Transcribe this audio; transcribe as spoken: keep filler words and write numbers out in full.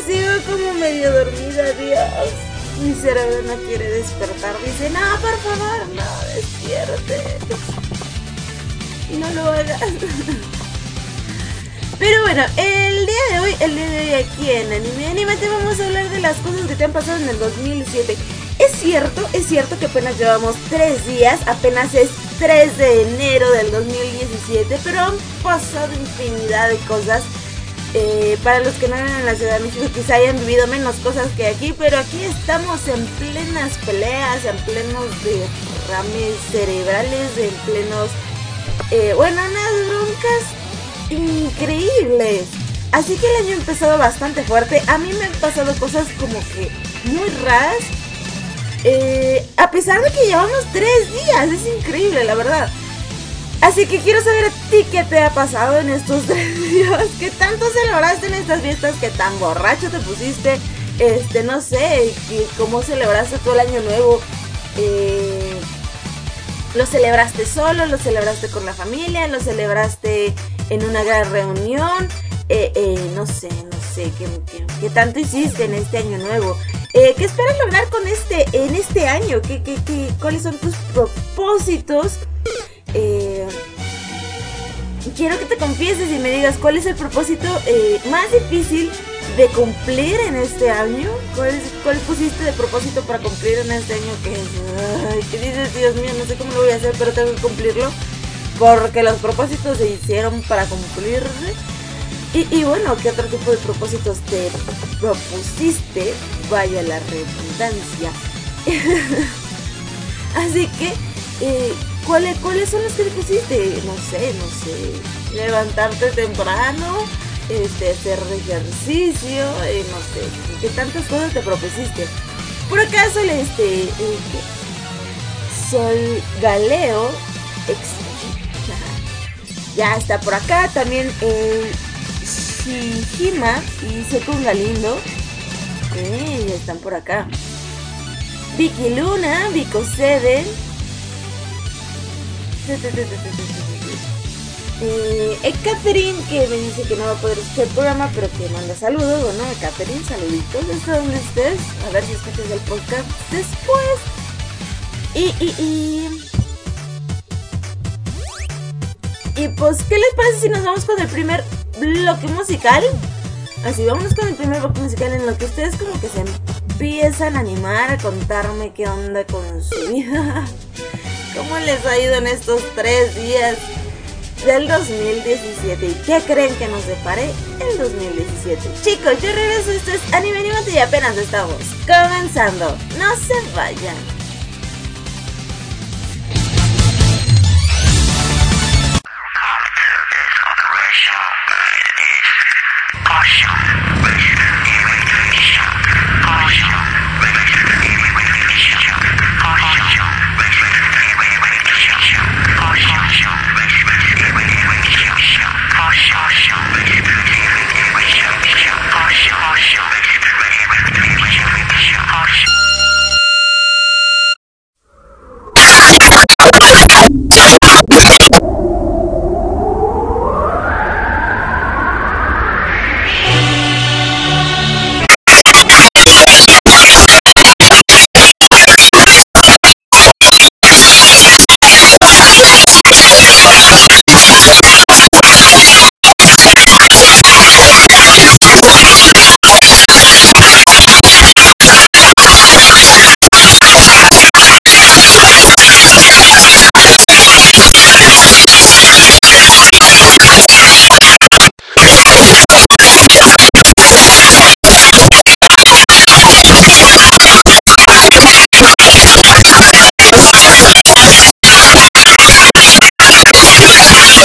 sigo como medio dormida, Dios. Mi cerebro no quiere despertar. Dice, no, por favor, no, despierte. Y no lo hagas. Pero bueno, el día de hoy, el día de hoy aquí en Anime Animate vamos a hablar de las cosas que te han pasado en el dos mil siete. Es cierto, es cierto que apenas llevamos tres días, apenas es tres de enero del dos mil diecisiete, pero han pasado infinidad de cosas. Eh, para los que no eran en la Ciudad de México quizá hayan vivido menos cosas que aquí, pero aquí estamos en plenas peleas, en plenos derrames cerebrales, en plenos, eh, bueno, unas broncas increíbles. Así que el año ha empezado bastante fuerte. A mí me han pasado cosas como que muy raras, eh, a pesar de que llevamos tres días. Es increíble, la verdad. Así que quiero saber a ti qué te ha pasado en estos tres días. ¿Qué tanto celebraste en estas fiestas? ¿Qué tan borracho te pusiste? Este, no sé, ¿cómo celebraste tú el año nuevo? Eh, ¿Lo celebraste solo? ¿Lo celebraste con la familia? ¿Lo celebraste en una gran reunión? Eh, eh, no sé, no sé, ¿qué, qué, qué tanto hiciste en este año nuevo? Eh, ¿Qué esperas lograr con este, en este año? ¿Qué, qué, qué, ¿Cuáles son tus propósitos? Eh, quiero que te confieses y me digas cuál es el propósito eh, más difícil de cumplir en este año. ¿Cuál, es, ¿Cuál pusiste de propósito para cumplir en este año? Que ay, ¿qué dices? Dios mío, no sé cómo lo voy a hacer, pero tengo que cumplirlo porque los propósitos se hicieron para cumplirse. Y, y bueno, ¿qué otro tipo de propósitos te propusiste? Vaya la redundancia. Así que eh, ¿Cuáles, ¿Cuáles son los que te pusiste? No sé, no sé. Levantarte temprano, este, hacer ejercicio, eh, no sé. ¿Qué tantas cosas te propusiste? Por acaso, este, eh, Sol Galeo, ex, ya está por acá. También eh, Shihima y Sekun Galindo. Eh, ya están por acá. Vicky Luna, Vico Seven. Eh, Catherine, que me dice que no va a poder escuchar el programa, pero que manda saludos. Bueno, Catherine, saluditos desde donde estés. A ver si escuchas el podcast después. Y, y, y... Y pues, ¿qué les parece si nos vamos con el primer bloque musical? Así, vámonos con el primer bloque musical en lo que ustedes como que se empiezan a animar a contarme qué onda con su vida. ¿Cómo les ha ido en estos tres días del dos mil diecisiete? ¿Y qué creen que nos depare el dos mil diecisiete? Chicos, yo regreso, esto es Anime Animate y apenas estamos comenzando. No se vayan.